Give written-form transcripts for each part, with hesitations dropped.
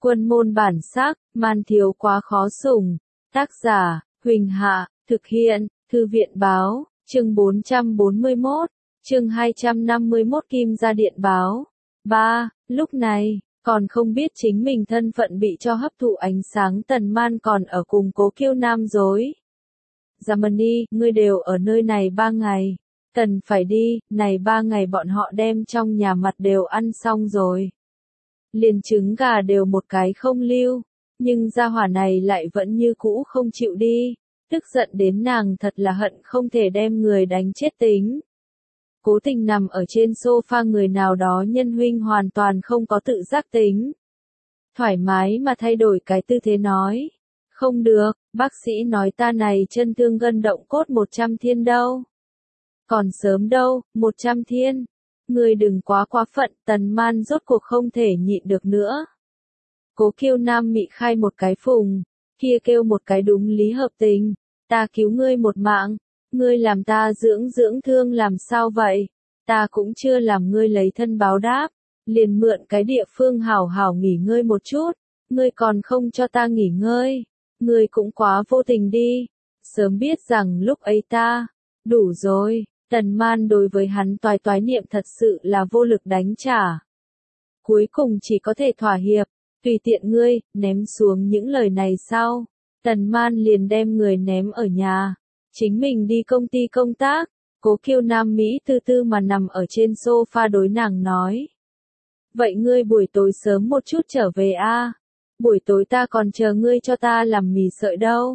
Quân môn bản sắc, man thiếu quá khó sủng. Tác giả, Huỳnh Hạ, thực hiện, Thư viện báo, chương 441, chương 251 Kim Gia Điện báo. 3. Lúc này, còn không biết chính mình thân phận bị cho hấp thụ ánh sáng Tần Man còn ở cùng Cố Kiêu Nam dối. Germany, ngươi đều ở nơi này 3 ngày. Cần phải đi, này 3 ngày bọn họ đem trong nhà mặt đều ăn xong rồi. Liền trứng gà đều một cái không lưu, nhưng gia hỏa này lại vẫn như cũ không chịu đi, tức giận đến nàng thật là hận không thể đem người đánh chết tính. Cố Tình nằm ở trên sofa người nào đó nhân huynh hoàn toàn không có tự giác tính. Thoải mái mà thay đổi cái tư thế nói. Không được, bác sĩ nói ta này chân thương gân động cốt 100 thiên đâu. Còn sớm đâu, 100 thiên. Người đừng quá quá phận, Tần Man rốt cuộc không thể nhịn được nữa. Cố Kiêu Nam mị khai một cái phùng, kia kêu một cái đúng lý hợp tình. Ta cứu ngươi một mạng, ngươi làm ta dưỡng thương làm sao vậy? Ta cũng chưa làm ngươi lấy thân báo đáp, liền mượn cái địa phương hảo hảo nghỉ ngơi một chút, ngươi còn không cho ta nghỉ ngơi, ngươi cũng quá vô tình đi. Sớm biết rằng lúc ấy ta, đủ rồi. Tần Man đối với hắn toái niệm thật sự là vô lực đánh trả. Cuối cùng chỉ có thể thỏa hiệp, tùy tiện ngươi, ném xuống những lời này sau. Tần Man liền đem người ném ở nhà, chính mình đi công ty công tác. Cố Kiêu Nam Mỹ tư tư mà nằm ở trên sofa đối nàng nói. Vậy ngươi buổi tối sớm một chút trở về a, buổi tối ta còn chờ ngươi cho ta làm mì sợi đâu.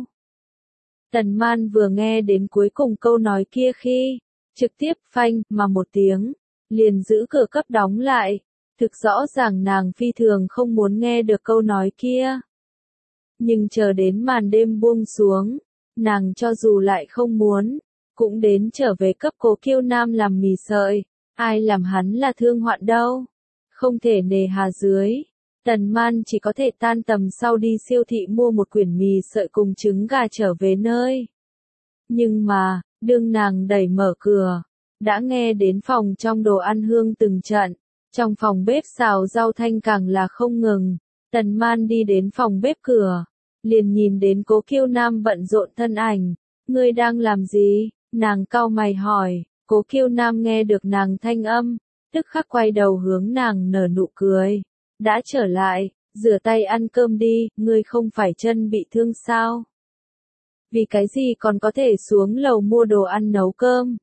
Tần Man vừa nghe đến cuối cùng câu nói kia khi, trực tiếp phanh mà một tiếng, liền giữ cửa cấp đóng lại, thực rõ ràng nàng phi thường không muốn nghe được câu nói kia. Nhưng chờ đến màn đêm buông xuống, nàng cho dù lại không muốn, cũng đến trở về cấp Cố Kiêu Nam làm mì sợi, ai làm hắn là thương hoạn đâu, không thể nề hà dưới. Tần Man chỉ có thể tan tầm sau đi siêu thị mua một quyển mì sợi cùng trứng gà trở về nơi. Nhưng mà, đương nàng đẩy mở cửa, đã nghe đến phòng trong đồ ăn hương từng trận, trong phòng bếp xào rau thanh càng là không ngừng. Tần Man đi đến phòng bếp cửa, liền nhìn đến Cố Kiêu Nam bận rộn thân ảnh. Ngươi đang làm gì? Nàng cau mày hỏi. Cố Kiêu Nam nghe được nàng thanh âm, tức khắc quay đầu hướng nàng nở nụ cười. Đã trở lại, rửa tay ăn cơm đi, ngươi không phải chân bị thương sao? Vì cái gì còn có thể xuống lầu mua đồ ăn nấu cơm?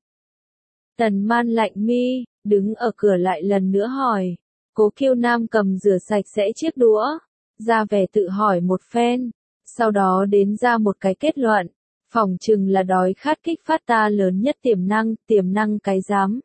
Tần Man lạnh mi, đứng ở cửa lại lần nữa hỏi. Cố Kiêu Nam cầm rửa sạch sẽ chiếc đũa, ra vẻ tự hỏi một phen, sau đó đến ra một cái kết luận. Phỏng chừng là đói khát kích phát ta lớn nhất tiềm năng cái dám.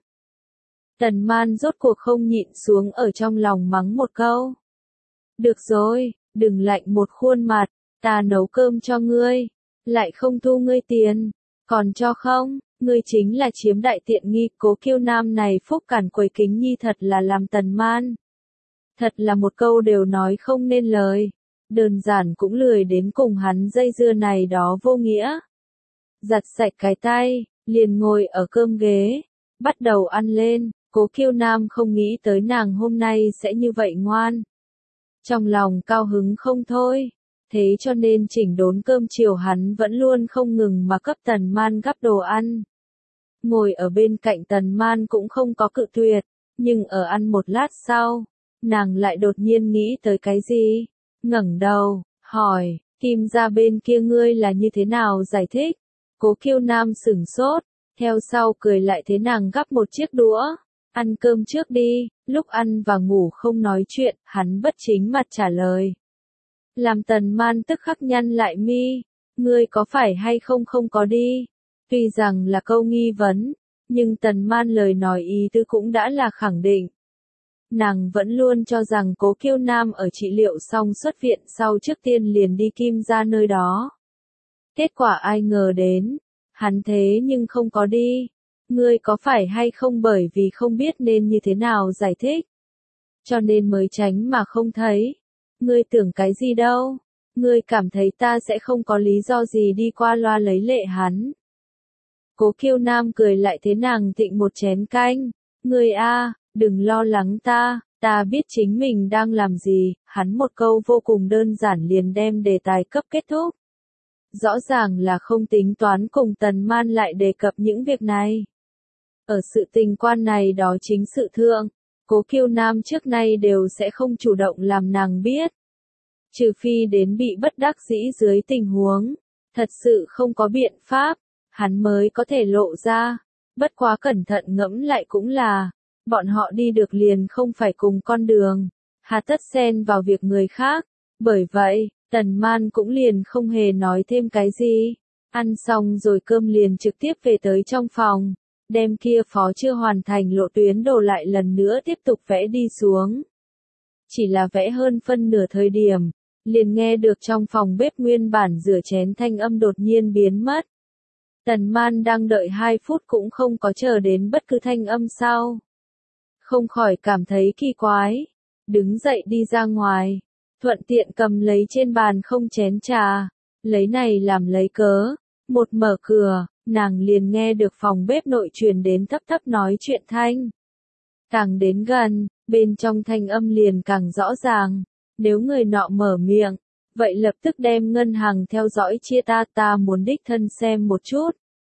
Tần Man rốt cuộc không nhịn xuống ở trong lòng mắng một câu. Được rồi, đừng lạnh một khuôn mặt, ta nấu cơm cho ngươi, lại không thu ngươi tiền, còn cho không, ngươi chính là chiếm đại tiện nghi. Cố Kiêu Nam này phúc cản quấy kính nhi thật là làm Tần Man. Thật là một câu đều nói không nên lời, đơn giản cũng lười đến cùng hắn dây dưa này đó vô nghĩa. Giặt sạch cái tay, liền ngồi ở cơm ghế, bắt đầu ăn lên. Cố Kiêu Nam không nghĩ tới nàng hôm nay sẽ như vậy ngoan. Trong lòng cao hứng không thôi, thế cho nên chỉnh đốn cơm chiều hắn vẫn luôn không ngừng mà cấp Tần Man gắp đồ ăn. Ngồi ở bên cạnh Tần Man cũng không có cự tuyệt, nhưng ở ăn một lát sau, nàng lại đột nhiên nghĩ tới cái gì, ngẩng đầu, hỏi, Kim gia bên kia ngươi là như thế nào giải thích? Cố Kiêu Nam sửng sốt, theo sau cười lại thế nàng gắp một chiếc đũa. Ăn cơm trước đi, lúc ăn và ngủ không nói chuyện, hắn bất chính mặt trả lời. Làm Tần Man tức khắc nhăn lại mi, ngươi có phải hay không có đi. Tuy rằng là câu nghi vấn, nhưng Tần Man lời nói ý tứ cũng đã là khẳng định. Nàng vẫn luôn cho rằng Cố Kiêu Nam ở trị liệu xong xuất viện sau trước tiên liền đi Kim gia nơi đó. Kết quả ai ngờ đến, hắn thế nhưng không có đi. Ngươi có phải hay không bởi vì không biết nên như thế nào giải thích, cho nên mới tránh mà không thấy. Ngươi tưởng cái gì đâu, ngươi cảm thấy ta sẽ không có lý do gì đi qua loa lấy lệ hắn. Cố Kiêu Nam cười lại thế nàng thịnh một chén canh. Ngươi a, đừng lo lắng ta, Ta biết chính mình đang làm gì, hắn một câu vô cùng đơn giản liền đem đề tài cấp kết thúc. Rõ ràng là không tính toán cùng Tần Man lại đề cập những việc này. Ở sự tình quan này đó chính sự thượng, Cố Kiêu Nam trước nay đều sẽ không chủ động làm nàng biết. Trừ phi đến bị bất đắc dĩ dưới tình huống, thật sự không có biện pháp, hắn mới có thể lộ ra. Bất quá cẩn thận ngẫm lại cũng là, bọn họ đi được liền không phải cùng con đường, hà tất xen vào việc người khác. Bởi vậy, Tần Man cũng liền không hề nói thêm cái gì. Ăn xong rồi cơm liền trực tiếp về tới trong phòng, đem kia phó chưa hoàn thành lộ tuyến đồ lại lần nữa tiếp tục vẽ đi xuống. Chỉ là vẽ hơn phân nửa thời điểm, liền nghe được trong phòng bếp nguyên bản rửa chén thanh âm đột nhiên biến mất. Tần Man đang đợi 2 phút cũng không có chờ đến bất cứ thanh âm sau. Không khỏi cảm thấy kỳ quái, đứng dậy đi ra ngoài, thuận tiện cầm lấy trên bàn không chén trà, lấy này làm lấy cớ, một mở cửa, nàng liền nghe được phòng bếp nội truyền đến thấp thấp nói chuyện thanh. Càng đến gần, bên trong thanh âm liền càng rõ ràng, nếu người nọ mở miệng, vậy lập tức đem ngân hàng theo dõi chia ta muốn đích thân xem một chút.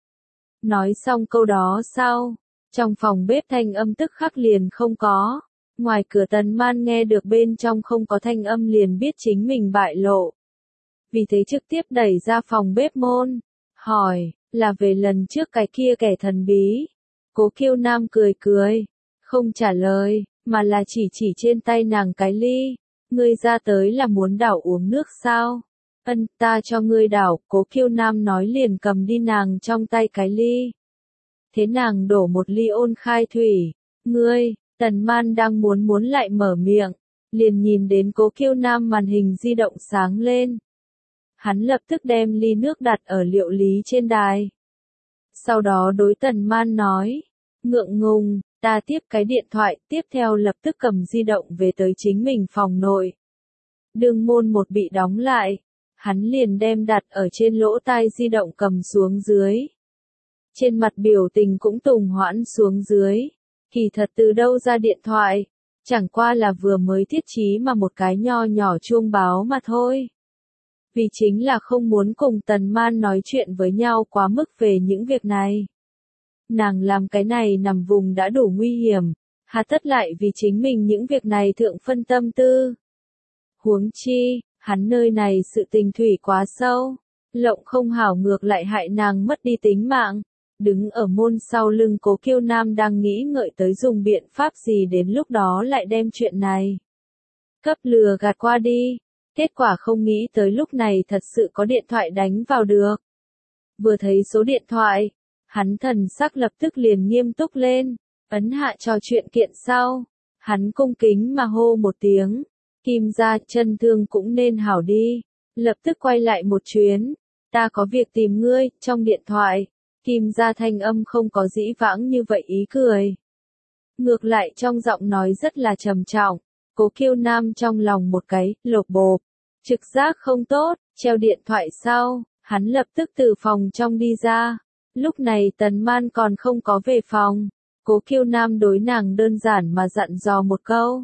Nói xong câu đó sau, trong phòng bếp thanh âm tức khắc liền không có. Ngoài cửa Tần Man nghe được bên trong không có thanh âm liền biết chính mình bại lộ. Vì thế trực tiếp đẩy ra phòng bếp môn, hỏi, là về lần trước cái kia kẻ thần bí. Cố Kiêu Nam cười cười, không trả lời, mà là chỉ trên tay nàng cái ly. Ngươi ra tới là muốn đảo uống nước sao? Ân, ta cho ngươi đảo, Cố Kiêu Nam nói liền cầm đi nàng trong tay cái ly. Thế nàng đổ một ly ôn khai thủy. Ngươi, Tần Man đang muốn lại mở miệng, liền nhìn đến Cố Kiêu Nam màn hình di động sáng lên. Hắn lập tức đem ly nước đặt ở liệu lý trên đài. Sau đó đối Tần Man nói, ngượng ngùng, ta tiếp cái điện thoại, tiếp theo lập tức cầm di động về tới chính mình phòng nội. Đường môn một bị đóng lại, hắn liền đem đặt ở trên lỗ tai di động cầm xuống dưới. Trên mặt biểu tình cũng tùng hoãn xuống dưới. Kỳ thật từ đâu ra điện thoại, chẳng qua là vừa mới thiết trí mà một cái nho nhỏ chuông báo mà thôi. Vì chính là không muốn cùng Tần Man nói chuyện với nhau quá mức về những việc này. Nàng làm cái này nằm vùng đã đủ nguy hiểm, hà tất lại vì chính mình những việc này thượng phân tâm tư. Huống chi, hắn nơi này sự tình thủy quá sâu, lộng không hảo ngược lại hại nàng mất đi tính mạng. Đứng ở môn sau lưng Cố Kiêu Nam đang nghĩ ngợi tới dùng biện pháp gì đến lúc đó lại đem chuyện này cấp lừa gạt qua đi. Kết quả không nghĩ tới lúc này thật sự có điện thoại đánh vào được. Vừa thấy số điện thoại, hắn thần sắc lập tức liền nghiêm túc lên, ấn hạ trò chuyện kiện sau. Hắn cung kính mà hô một tiếng, Kim gia, chân thương cũng nên hảo đi. Lập tức quay lại một chuyến, ta có việc tìm ngươi. Trong điện thoại, Kim gia thanh âm không có dĩ vãng như vậy ý cười. Ngược lại trong giọng nói rất là trầm trọng. Cố Kiêu Nam trong lòng một cái, lột bộp. Trực giác không tốt, treo điện thoại sau, hắn lập tức từ phòng trong đi ra. Lúc này Tần Man còn không có về phòng. Cố Kiêu Nam đối nàng đơn giản mà dặn dò một câu.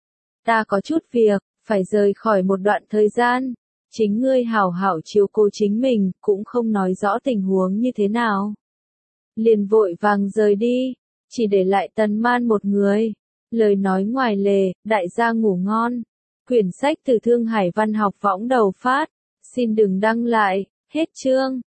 Ta có chút việc, phải rời khỏi một đoạn thời gian. Chính ngươi hảo hảo chiếu cố chính mình, cũng không nói rõ tình huống như thế nào. Liền vội vàng rời đi, chỉ để lại Tần Man một người. Lời nói ngoài lề, đại gia ngủ ngon. Quyển sách từ Thương Hải Văn học võng đầu phát. Xin đừng đăng lại, hết chương.